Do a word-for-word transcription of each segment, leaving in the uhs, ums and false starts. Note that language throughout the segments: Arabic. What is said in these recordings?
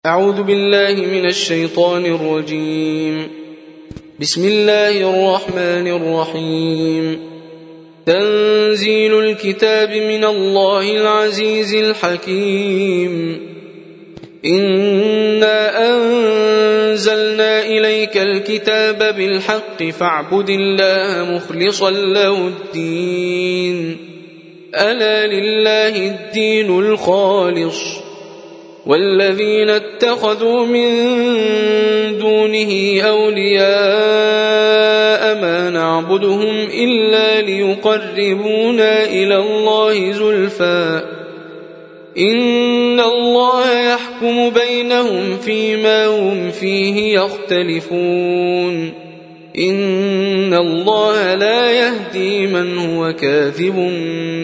أعوذ بالله من الشيطان الرجيم. بسم الله الرحمن الرحيم. تنزيل الكتاب من الله العزيز الحكيم. إنا أنزلنا إليك الكتاب بالحق فاعبد الله مخلصا له الدين. ألا لله الدين الخالص، والذين اتخذوا من دونه أولياء ما نعبدهم إلا ليقربونا إلى الله زلفى إن الله يحكم بينهم فيما هم فيه يختلفون. إن الله لا يهدي من هو كاذب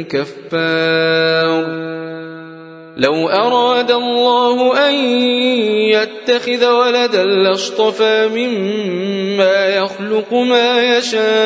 كفار. لو أراد الله أن يتخذ ولدا لاصطفى مما يخلق ما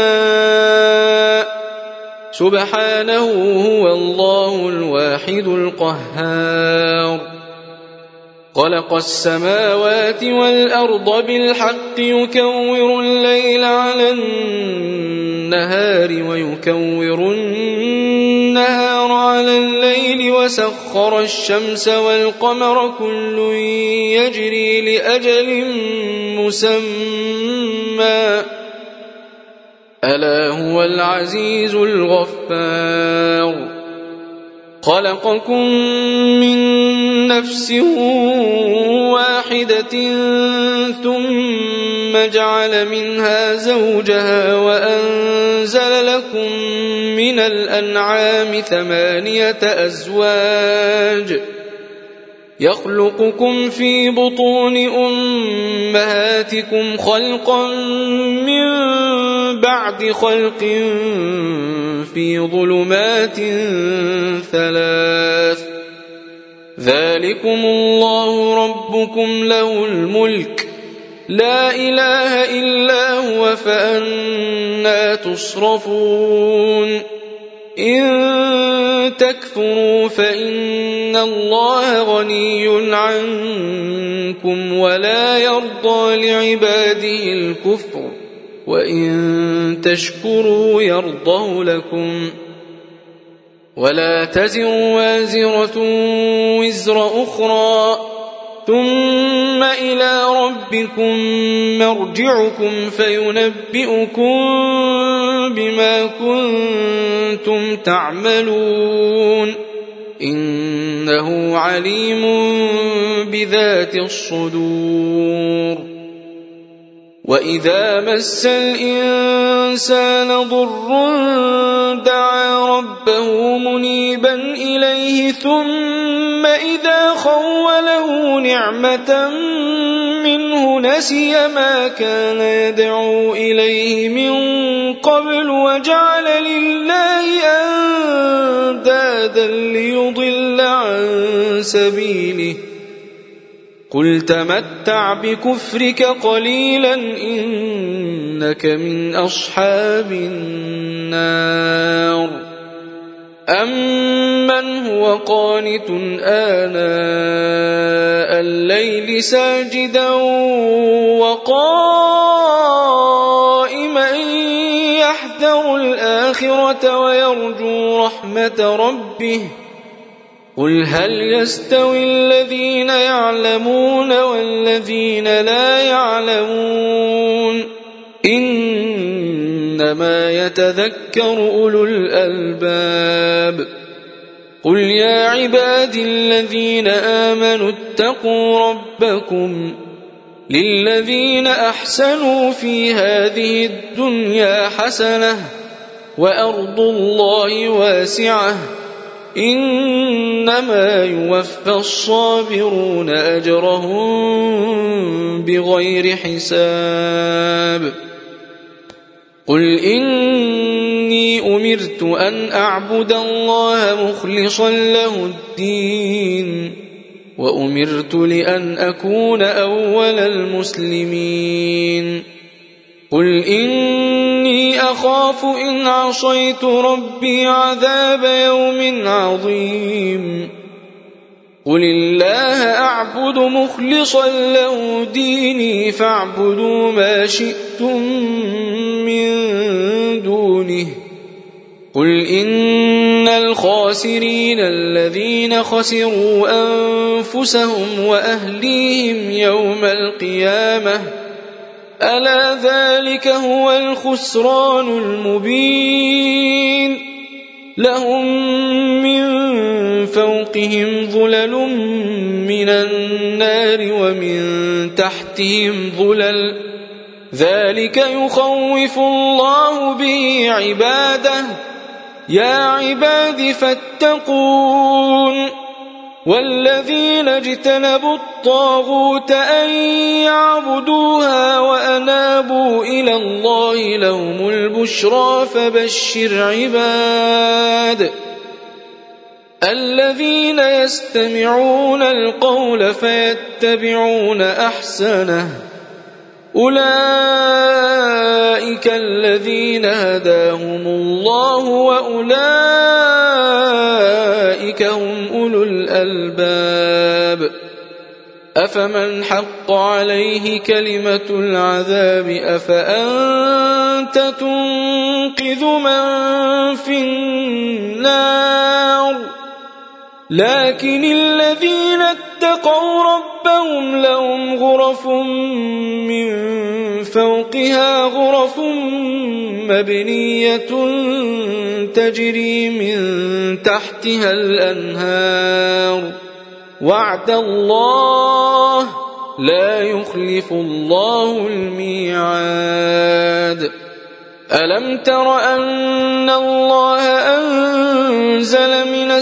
يشاء سبحانه، هو الله الواحد القهار. خلق السماوات والأرض بالحق يكور الليل على النهار ويكور النهار على الليل، وسخر الشمس والقمر كل يجري لأجل مسمى، ألا هو العزيز الغفار. خلقكم من نفس واحدة ثم جعل منها زوجها وأنزل لكم من الأنعام ثمانية أزواج يخلقكم في بطون أمهاتكم خلقا من بعد خلق في ظلمات ثلاث، ذلكم الله ربكم له الملك لا إله إلا هو، فأنى تصرفون. إن تكفروا فإن الله غني عنكم ولا يرضى لعباده الكفر، وإن تشكروا يرضه لكم. ولا تزر وازرة وزر أخرى، ثم إلى ربكم مرجعكم فينبئكم بما كنتم تعملون، إنه عليم بذات الصدور. وإذا مس الإنسان ضر دعا ربه منيبا إليه ثم إذا خوله نعمة منه نسي ما كان يدعو إليه من قبل وجعل لله أندادا ليضل عن سبيله. قل تمتع بكفرك قليلا إنك من أصحاب النار. أمن هو قانت آناء الليل ساجدا وقائما يحذر الآخرة ويرجو رحمة ربه، قل هل يستوي الذين يعلمون والذين لا يعلمون، إنما يتذكر أولو الألباب. قل يا عبادي الذين آمنوا اتقوا ربكم للذين أحسنوا في هذه الدنيا حسنة وأرض الله واسعة إنما يوفى الصابرون أجرهم بغير حساب. قل إني أمرت أن أعبد الله مخلصا له الدين وأمرت لأن أكون أول المسلمين. قل إني أخاف إن عصيت ربي عذاب يوم عظيم. قل الله أعبد مخلصا له ديني فاعبدوا ما شئتم من دونه قل إن الخاسرين الذين خسروا أنفسهم وأهليهم يوم القيامة ألا ذلك هو الخسران المبين لهم من فوقهم ظلل من النار ومن تحتهم ظلل ذلك يخوف الله به عباده يا عباد فاتقون والذين اجتنبوا الطاغوت أن يعبدوها وأنابوا إلى الله لهم البشرى فبشر عباد الذين يستمعون القول فيتبعون أحسنه أولئك الذين هداهم الله وأولئك هم أولو الألباب أفمن حق عليه كلمة العذاب أفأنت تنقذ من في النار لكن الذين اتقوا ربهم لهم غرف من فوقها غرف مبنية تجري من تحتها الأنهار وعد الله لا يخلف الله الميعاد ألم تر أن الله أنزل من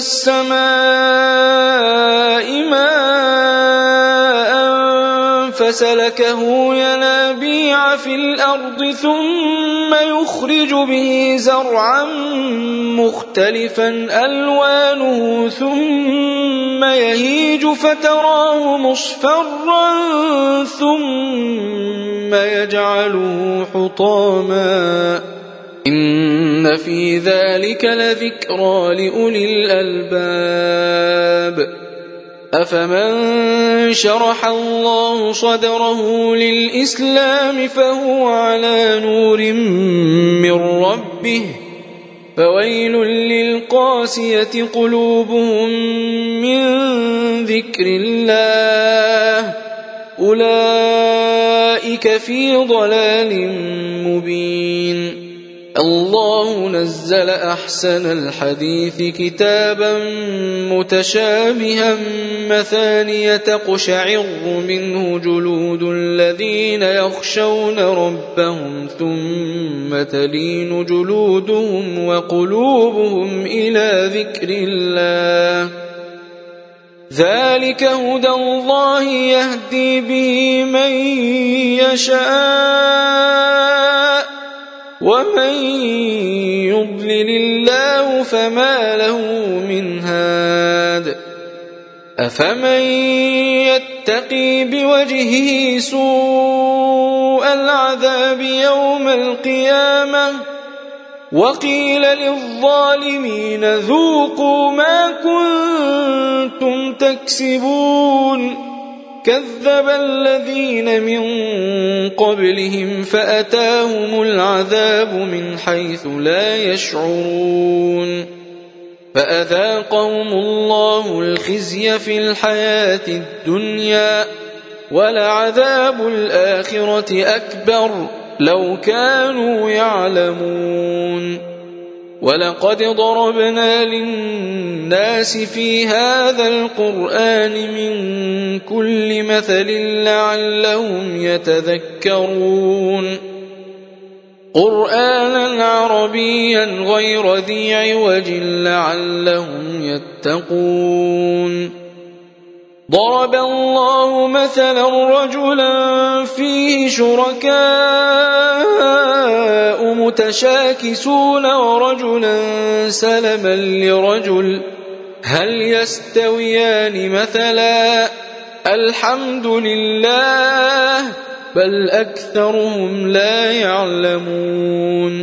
السماء ماء فسلكه ينابيع في الأرض ثم يخرج به زرعا مختلفا ألوانه ثم يهيج فتراه مصفرا ثم يجعله حطاما إن في ذلك لذكرى لأولي الألباب أفمن شرح الله صدره للإسلام فهو على نور من ربه فويل للقاسية قلوبهم من ذكر الله أولئك في ضلال مبين الله نزل أحسن الحديث كتابا متشابها مثانية تقشعر منه جلود الذين يخشون ربهم ثم تلين جلودهم وقلوبهم إلى ذكر الله ذلك هدى الله يهدي به من يشاء ومن يضلل الله فما له من هاد أفمن يتقي بوجهه سوء العذاب يوم القيامة وقيل للظالمين ذوقوا ما كنتم تكسبون كذب الذين من قبلهم فأتاهم العذاب من حيث لا يشعرون فأذاقهم الله الخزي في الحياة الدنيا ولعذاب الآخرة أكبر لو كانوا يعلمون ولقد ضربنا للناس في هذا القرآن من كل مثل لعلهم يتذكرون قرآنا عربيا غير ذي عوج لعلهم يتقون ضرب الله مثلا رجلا فيه شركاء متشاكسون ورجلا سلما لرجل هل يستويان مثلا الحمد لله بل أكثرهم لا يعلمون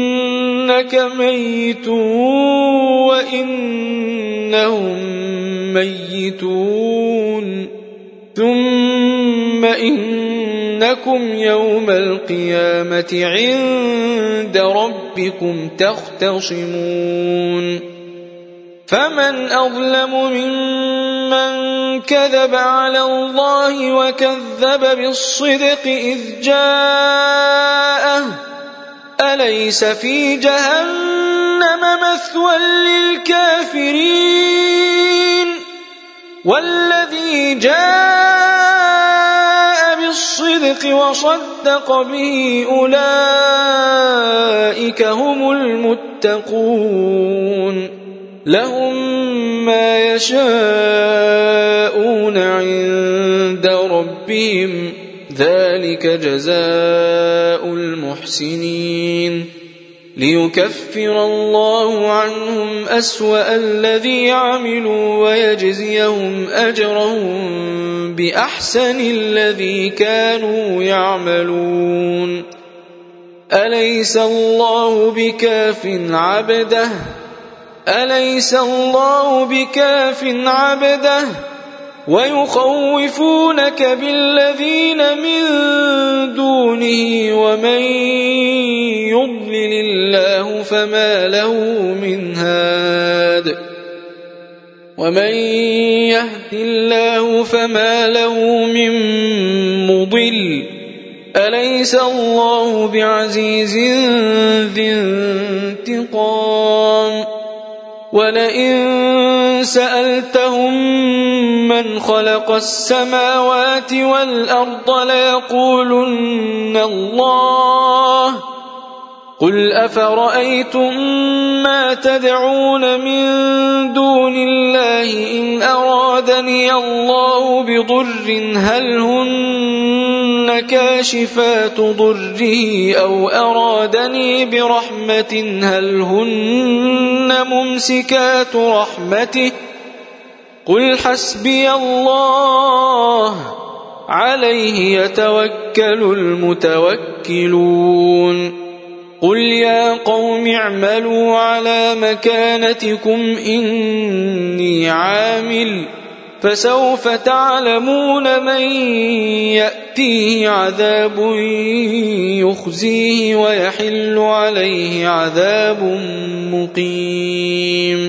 إنك ميت وإنهم ميتون ثم إنكم يوم القيامة عند ربكم تختصمون فمن أظلم ممن كذب على الله وكذب بالصدق إذ جاءه أليس في جهنم مثوى للكافرين والذي جاء بالصدق وصدق به أولئك هم المتقون لهم ما يشاءون عند ربهم ذلك جزاء المحسنين ليكفر الله عنهم أسوأ الذي عملوا ويجزيهم أجرهم بأحسن الذي كانوا يعملون أليس الله بكاف عبده أليس الله بكاف عبده ويخوفونك بالذين من دونه ومن يضلل الله فما له من هاد ومن يهد الله فما له من مضل أليس الله بعزيز ذي انتقام ولئن سألتهم من خلق السماوات والأرض ليقولن الله قل أفرأيتم ما تدعون من دون الله إن أرادني الله بضر هل هن كاشفات ضره أو أرادني برحمة هل هن ممسكات رحمته قل حسبي الله عليه يتوكل المتوكلون قل يا قوم اعملوا على مكانتكم إني عامل فسوف تعلمون من يأتيه عذاب يخزيه ويحل عليه عذاب مقيم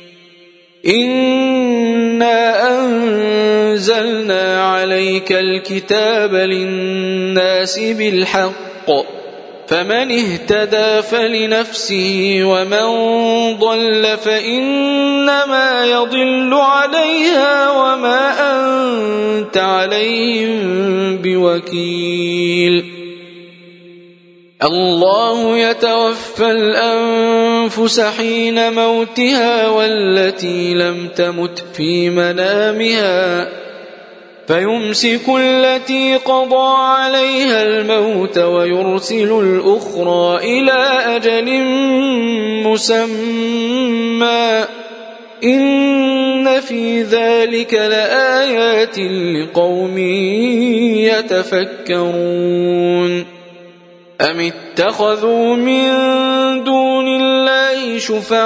إنا أنزلنا عليك الكتاب للناس بالحق فمن اهتدى فلنفسه ومن ضل فإنما يضل عليها وما أنت عليهم بوكيل الله يتوفى الأنفس حين موتها والتي لم تمت في منامها فيمسك التي قضى عليها الموت ويرسل الأخرى إلى أجل مسمى إن في ذلك لآيات لقوم يتفكرون أم اتخذوا من دون الله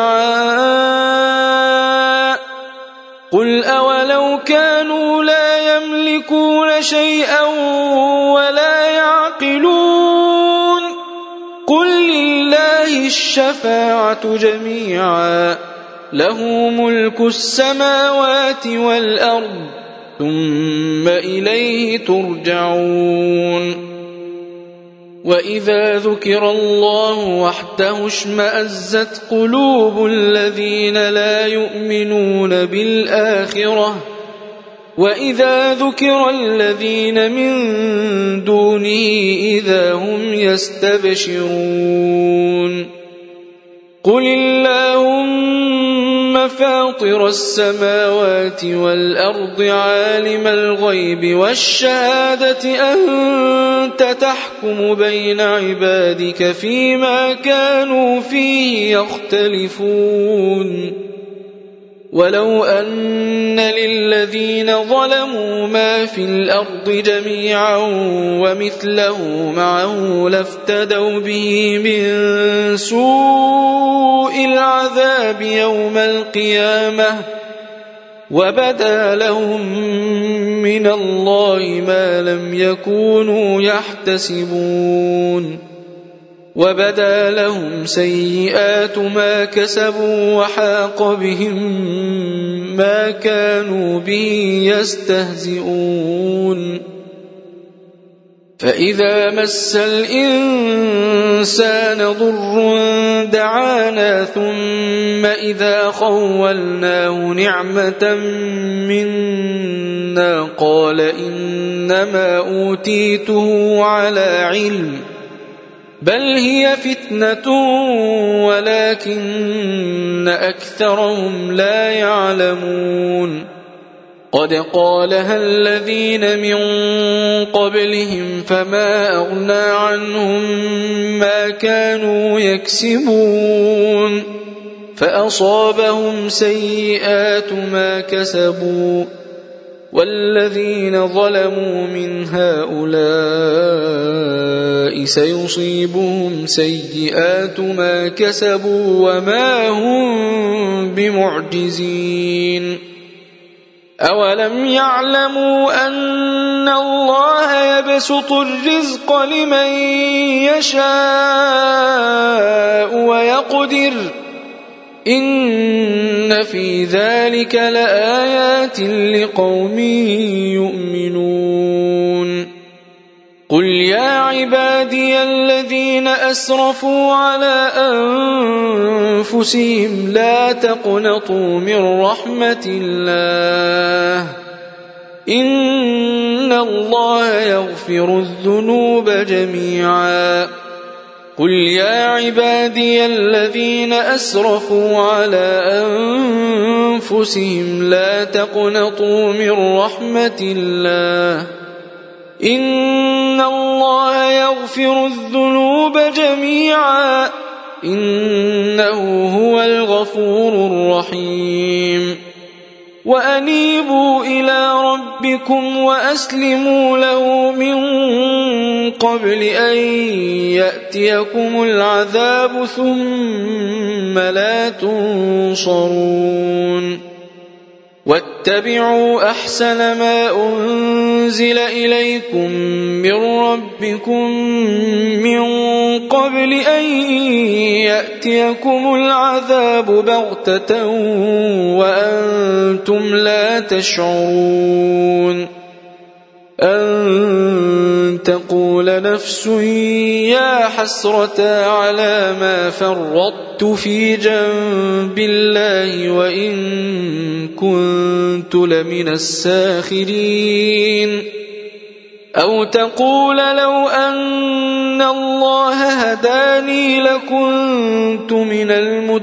شفعاء قل أولو كانوا لا يملكون شيئا ولا يعقلون قل لله الشفاعة جميعا له ملك السماوات والأرض ثم إليه ترجعون وإذا ذكر الله وحده اشمأزت قلوب الذين لا يؤمنون بالآخرة وإذا ذكر الذين من دونه إذا هم يستبشرون قل اللهم فاطر السماوات والأرض عالم الغيب والشهادة أنت تحكم بين عبادك فيما كانوا فيه يختلفون ولو أن للذين ظلموا ما في الأرض جميعا ومثله معه لافتدوا به من سوء العذاب يوم القيامة وبدا لهم من الله ما لم يكونوا يحتسبون وبدا لهم سيئات ما كسبوا وحاق بهم ما كانوا به يستهزئون فإذا مس الإنسان ضر دعانا ثم إذا خولناه نعمة منا قال إنما أوتيته على علم بل هي فتنة ولكن أكثرهم لا يعلمون قد قالها الذين من قبلهم فما أغنى عنهم ما كانوا يكسبون فأصابهم سيئات ما كسبوا والذين ظلموا من هؤلاء سيصيبهم سيئات ما كسبوا وما هم بمعجزين أولم يعلموا أن الله يبسط الرزق لمن يشاء ويقدر إن في ذلك لآيات لقوم يؤمنون قل يا عبادي الذين أسرفوا على أنفسهم لا تقنطوا من رحمة الله إن الله يغفر الذنوب جميعا قل يا عبادي الذين أسرفوا على أنفسهم لا تقنطوا من رحمة الله إن الله يغفر الذنوب جميعا إنه هو الغفور الرحيم وأنيبوا إلى ربكم وأسلموا له من قبل أن يأتيكم العذاب ثم لا تنصرون واتبعوا أحسن ما أنزل إليكم من ربكم من قبل أن يأتيكم العذاب بغتة وأنتم لا تشعرون أن تقول نفس يا حسرة على ما فرطت في جنب الله وإن كنت لمن الساخرين أو تقول لو أن الله هداني لكنت من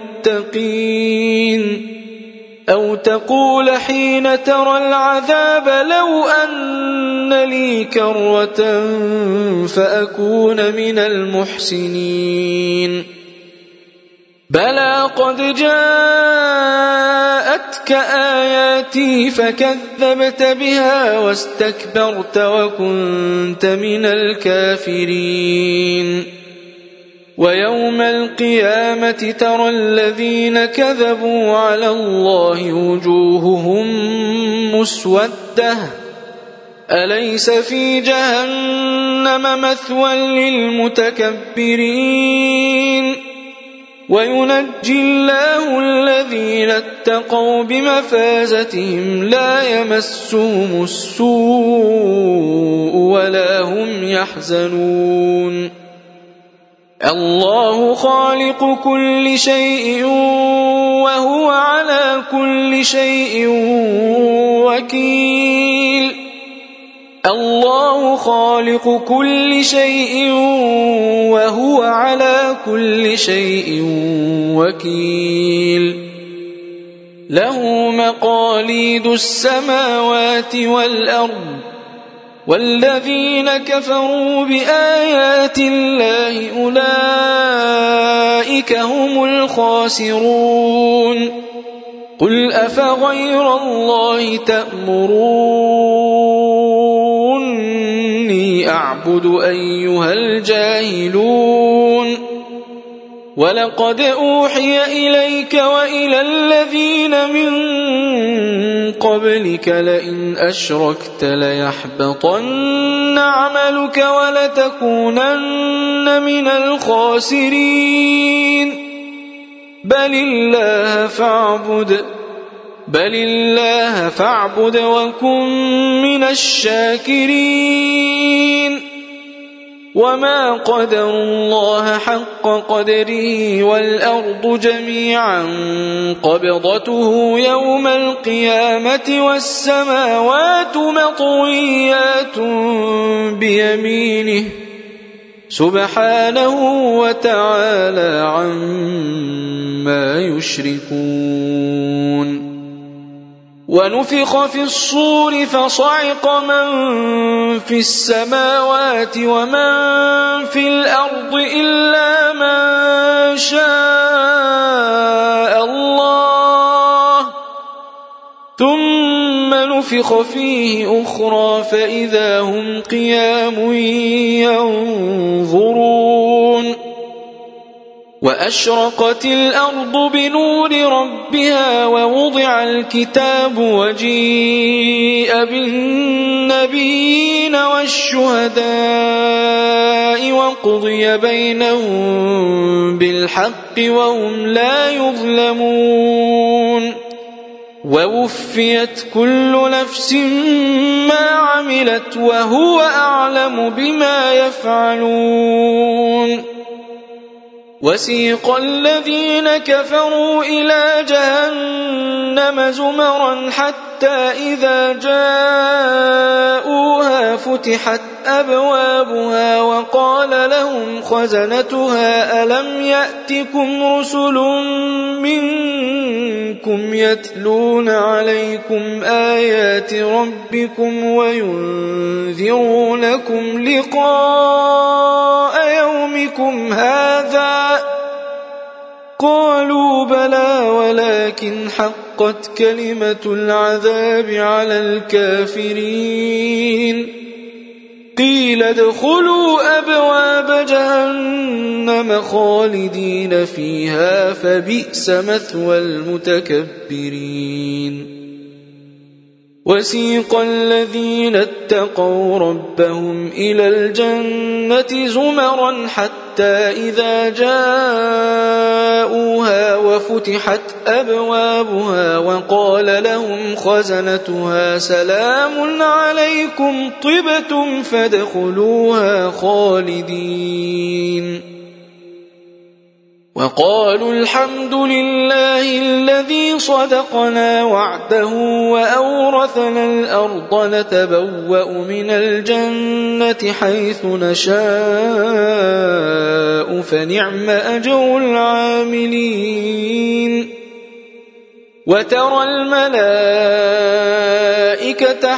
المتقين أو تقول حين ترى العذاب لو أن لي كرة فأكون من المحسنين بلى قد جاءتك آياتي فكذبت بها واستكبرت وكنت من الكافرين ويوم القيامة ترى الذين كذبوا على الله وجوههم مسودة أليس في جهنم مثوى للمتكبرين وينجي الله الذين اتقوا بمفازتهم لا يمسهم السوء ولا هم يحزنون الله خالق كل شيء وهو على كل شيء وكيل الله خالق كل شيء وهو على كل شيء وكيل له مقاليد السماوات والأرض والذين كفروا بآيات الله أولئك هم الخاسرون قل أفغير الله تأمروني أعبد أيها الجاهلون ولقد أوحي إليك وإلى الذين من قبلك لئن أشركت ليحبطن عملك ولتكونن من الخاسرين بل الله فاعبد بل الله فاعبد وكن من الشاكرين وما قدروا الله حق قدره والأرض جميعا قبضته يوم القيامة والسماوات مطويات بيمينه سبحانه وتعالى عما يشركون ونفخ في الصور فصعق من في السماوات ومن في الأرض إلا من شاء الله ثم نفخ فيه أخرى فإذا هم قيام ينظرون وأشرقت الأرض بنور ربها ووضع الكتاب وجيء بالنبيين والشهداء وقضي بينهم بالحق وهم لا يظلمون ووفيت كل نفس ما عملت وهو أعلم بما يفعلون وسيق الذين كفروا إلى جهنم زمرا حتى إذا جاءوها فتحت أبوابها وقال لهم خزنتها ألم يأتكم رسل منكم يتلون عليكم آيات ربكم وينذرونكم لقاء يومكم هذا قالوا بلى ولكن حقت كلمة العذاب على الكافرين قيل ادخلوا أبواب جهنم خالدين فيها فبئس مثوى المتكبرين وسيق الذين اتقوا ربهم إلى الجنة زمرا حتى إذا جاءوها وفتحت أبوابها وقال لهم خزنتها سلام عليكم طبتم فادخلوها خالدين وقالوا الحمد لله الذي صدقنا وعده وأورثنا الأرض نتبوأ من الجنة حيث نشاء فنعم أجر العاملين وترى الملائكة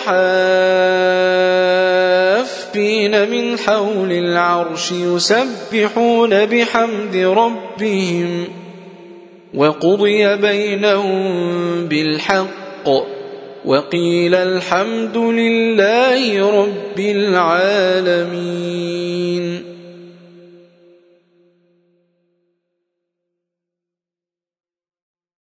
حافين من حول العرش يسبحون بحمد ربهم وقضي بينهم بالحق وقيل الحمد لله رب العالمين.